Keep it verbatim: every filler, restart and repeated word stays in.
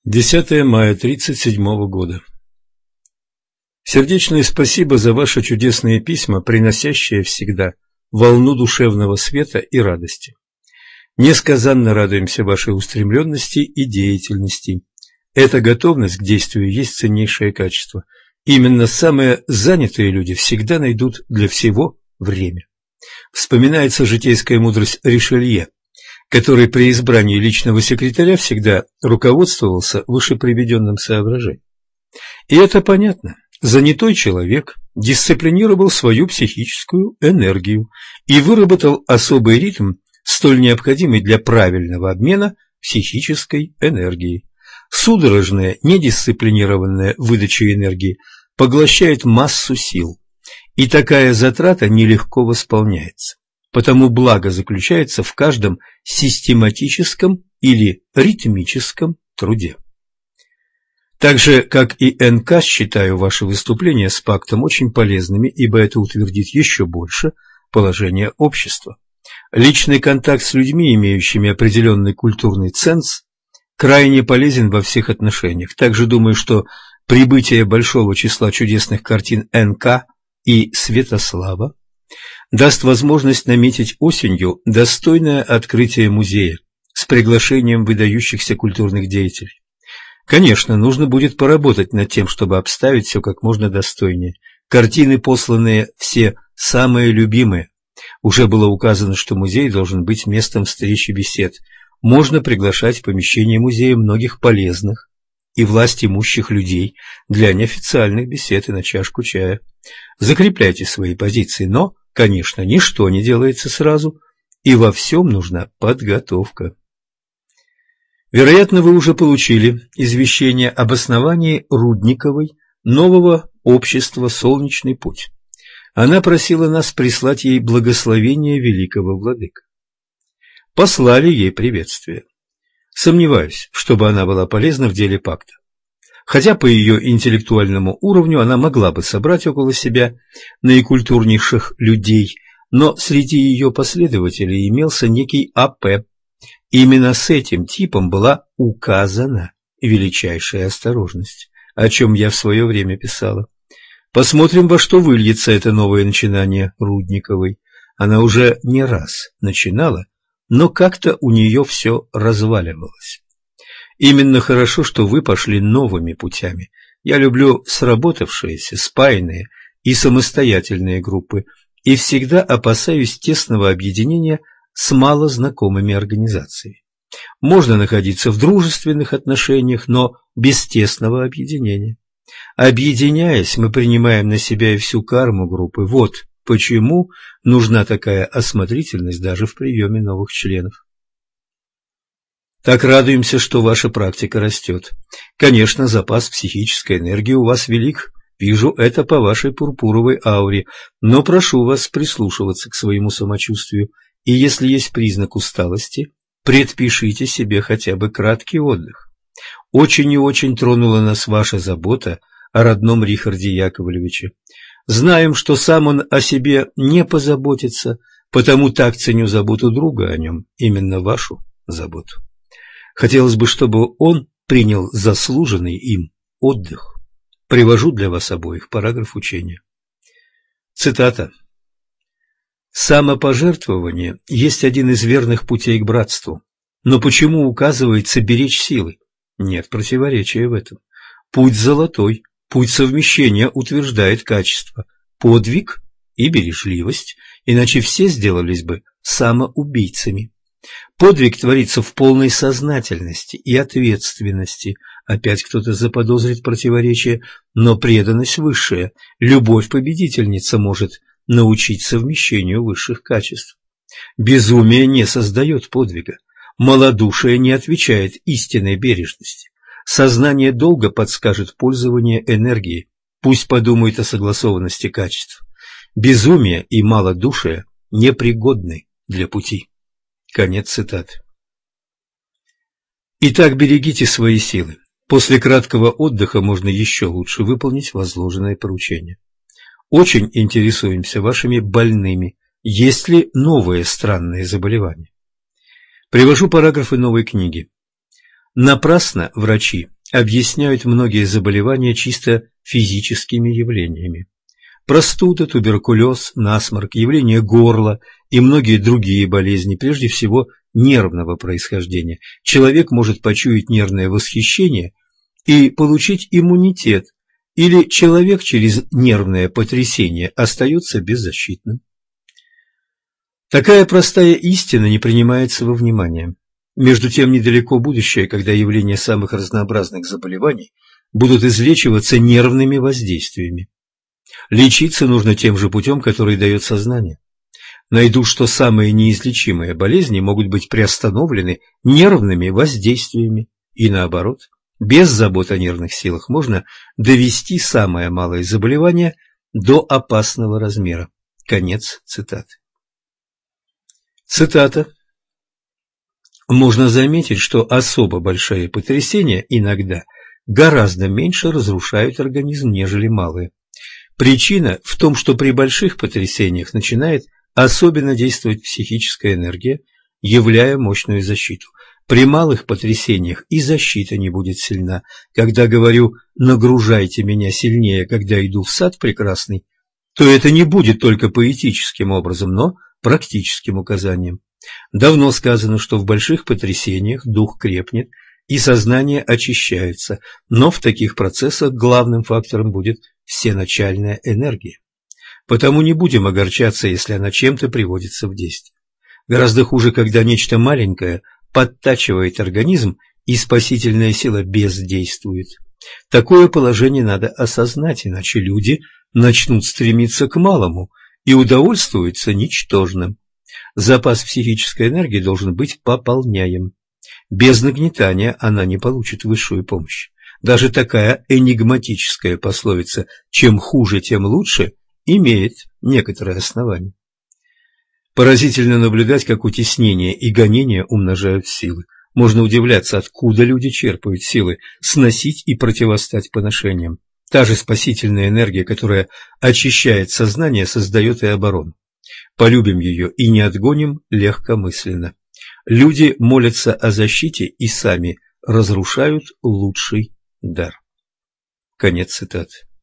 десятое мая тридцать седьмого года. Сердечное спасибо за ваши чудесные письма, приносящие всегда волну душевного света и радости. Несказанно радуемся вашей устремленности и деятельности. Эта готовность к действию есть ценнейшее качество. Именно самые занятые люди всегда найдут для всего время. Вспоминается житейская мудрость Ришелье, который при избрании личного секретаря всегда руководствовался вышеприведенным соображением. И это понятно. Занятой человек дисциплинировал свою психическую энергию и выработал особый ритм, столь необходимый для правильного обмена психической энергией. Судорожная, недисциплинированная выдача энергии поглощает массу сил, и такая затрата нелегко восполняется. Потому благо заключается в каждом систематическом или ритмическом труде. Так же, как и эн ка, считаю ваши выступления с пактом очень полезными, ибо это утвердит еще больше положение общества. Личный контакт с людьми, имеющими определенный культурный ценз, крайне полезен во всех отношениях. Также думаю, что прибытие большого числа чудесных картин эн ка и Святослава даст возможность наметить осенью достойное открытие музея с приглашением выдающихся культурных деятелей. Конечно, нужно будет поработать над тем, чтобы обставить все как можно достойнее. Картины, посланные, все самые любимые. Уже было указано, что музей должен быть местом встречи бесед. Можно приглашать в помещение музея многих полезных и власть имущих людей для неофициальных бесед и на чашку чая. Закрепляйте свои позиции, но, конечно, ничто не делается сразу, и во всем нужна подготовка. Вероятно, вы уже получили извещение об основании Рудниковой нового общества «Солнечный путь». Она просила нас прислать ей благословение великого владыка. Послали ей приветствие. Сомневаюсь, чтобы она была полезна в деле пакта. Хотя по ее интеллектуальному уровню она могла бы собрать около себя наикультурнейших людей, но среди ее последователей имелся некий а пэ. Именно с этим типом была указана величайшая осторожность, о чем я в свое время писала. Посмотрим, во что выльется это новое начинание Рудниковой. Она уже не раз начинала, но как-то у нее все разваливалось. Именно хорошо, что вы пошли новыми путями. Я люблю сработавшиеся, спаянные и самостоятельные группы, и всегда опасаюсь тесного объединения с малознакомыми организациями. Можно находиться в дружественных отношениях, но без тесного объединения. Объединяясь, мы принимаем на себя и всю карму группы. Вот почему нужна такая осмотрительность даже в приеме новых членов. Так радуемся, что ваша практика растет. Конечно, запас психической энергии у вас велик. Вижу это по вашей пурпуровой ауре, но прошу вас прислушиваться к своему самочувствию. И если есть признак усталости, предпишите себе хотя бы краткий отдых. Очень и очень тронула нас ваша забота о родном Рихарде Яковлевиче. Знаем, что сам он о себе не позаботится, потому так ценю заботу друга о нем, именно вашу заботу. Хотелось бы, чтобы он принял заслуженный им отдых. Привожу для вас обоих параграф учения. Цитата. Самопожертвование есть один из верных путей к братству. Но почему указывается беречь силы? Нет противоречия в этом. Путь золотой, путь совмещения утверждает качество, подвиг и бережливость, иначе все сделались бы самоубийцами. Подвиг творится в полной сознательности и ответственности. Опять кто-то заподозрит противоречие, но преданность высшая, любовь-победительница может научить совмещению высших качеств. Безумие не создает подвига, малодушие не отвечает истинной бережности. Сознание долга подскажет пользование энергией, пусть подумает о согласованности качеств. Безумие и малодушие непригодны для пути. Конец цитаты. Итак, берегите свои силы. После краткого отдыха можно еще лучше выполнить возложенное поручение. Очень интересуемся вашими больными. Есть ли новые странные заболевания? Привожу параграфы новой книги. Напрасно врачи объясняют многие заболевания чисто физическими явлениями. Простуда, туберкулез, насморк, явление горла и многие другие болезни, прежде всего нервного происхождения. Человек может почуять нервное восхищение и получить иммунитет, или человек через нервное потрясение остается беззащитным. Такая простая истина не принимается во внимание. Между тем недалеко будущее, когда явления самых разнообразных заболеваний будут излечиваться нервными воздействиями. Лечиться нужно тем же путем, который дает сознание. Найдут, что самые неизлечимые болезни могут быть приостановлены нервными воздействиями, и наоборот, без забот о нервных силах можно довести самое малое заболевание до опасного размера. Конец цитаты. Цитата. Можно заметить, что особо большие потрясения иногда гораздо меньше разрушают организм, нежели малые. Причина в том, что при больших потрясениях начинает особенно действовать психическая энергия, являя мощную защиту. При малых потрясениях и защита не будет сильна. Когда говорю «нагружайте меня сильнее, когда иду в сад прекрасный», то это не будет только поэтическим образом, но практическим указанием. Давно сказано, что в больших потрясениях дух крепнет и сознание очищается, но в таких процессах главным фактором будет всеначальная энергия. Потому не будем огорчаться, если она чем-то приводится в действие. Гораздо хуже, когда нечто маленькое подтачивает организм, и спасительная сила бездействует. Такое положение надо осознать, иначе люди начнут стремиться к малому и удовольствуются ничтожным. Запас психической энергии должен быть пополняем. Без нагнетания она не получит высшую помощь. Даже такая энигматическая пословица «чем хуже, тем лучше» имеет некоторое основание. Поразительно наблюдать, как утеснение и гонение умножают силы. Можно удивляться, откуда люди черпают силы сносить и противостать поношениям. Та же спасительная энергия, которая очищает сознание, создает и оборону. Полюбим ее и не отгоним легкомысленно. Люди молятся о защите и сами разрушают лучший дар. Конец цитаты.